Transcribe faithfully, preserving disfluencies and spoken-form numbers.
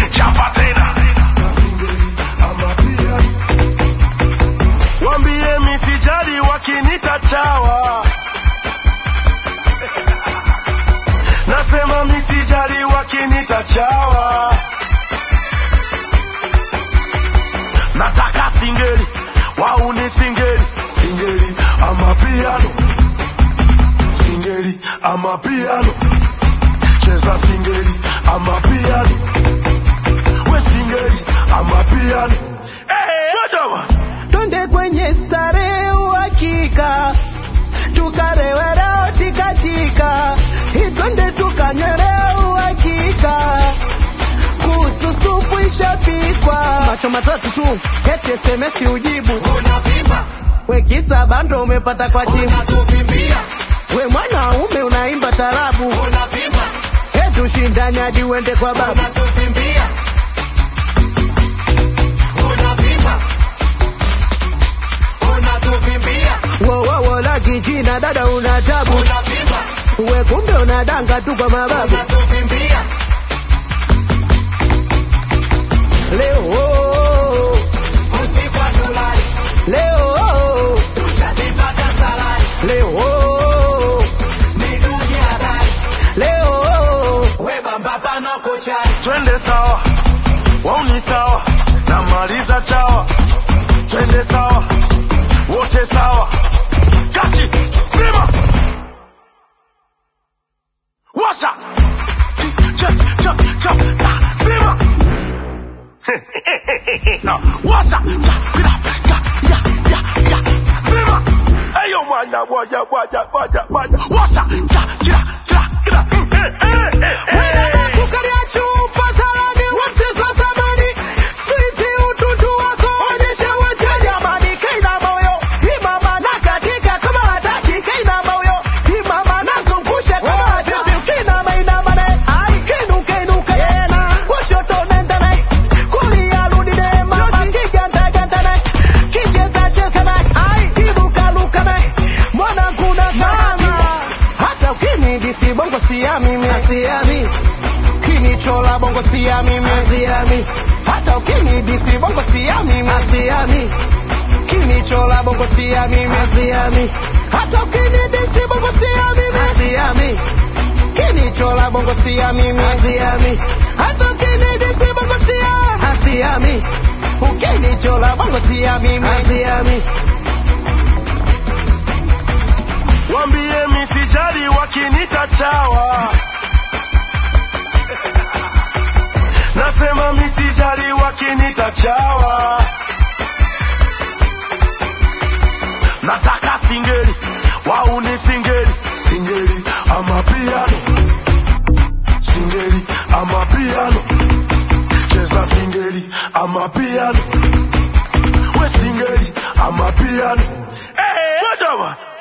chapa tena. Wambie misijali wakinita chawa. Nasema misijali wakinita chawa. Nataka singeli, wauni singeli. Singeli ama piano. Singeli ama piano. Cheza singeli ama piano. We singeli ama piano. Hey, whatever. Twende kwenye starehe uhakika, tukarewe leo tikatika. Hii twende tukanyere uhakika, kuhusu supu ishapikwa. Macho matatu tu, eti S M S ujibu. Unavimba, We kisa bando umepata kwa chimu. unatuvimbia. We mwanaume unaimba tarabu. Unavimba, Eti ushindani hadi uende kwa babu. unatuvimbia. Unavimba, unatuvimbia. Wo wo wo la kijina dada una tabu. Unavimba, We kumbe unadanga tu kwa mababu. unatuvimbia. Leo oh, oh, Usiku hatulali, leo oh, tushazipata salari. leo oh, Midugi hatari, leo oh. we bamba panoko chai. Twende sawa, wauni sawa, namaliza chawa. Twende sawa, wote sawa. Kachi, sima. Washa. Chop, chop, chop, ah, sima. Washa. Ya, ya, ya, ya, ya, ya, sima. Ayo mwana, waja, waja, waja, waja. Washa. Ya, ya, ya, ya. Eh, eh, eh, eh. Asiami, kinichola bongo siami, asiami. Hata ukinidisi bongo siami, asiami. Kinichola bongo siami, asiami. Hata ukinidisi bongo siami, asiami. Kinichola bongo siami, asiami. Hata ukinidisi bongo siami, asiami. Ukinichola bongo siami, asiami. Wambie misijali wakinita chawa. Nasema misijali wakinita chawa. Nataka singeli, wauni singeli. Singeli ama piano. Singeli ama piano. Cheza singeli ama piano. We singeli ama piano. Hey, whatever.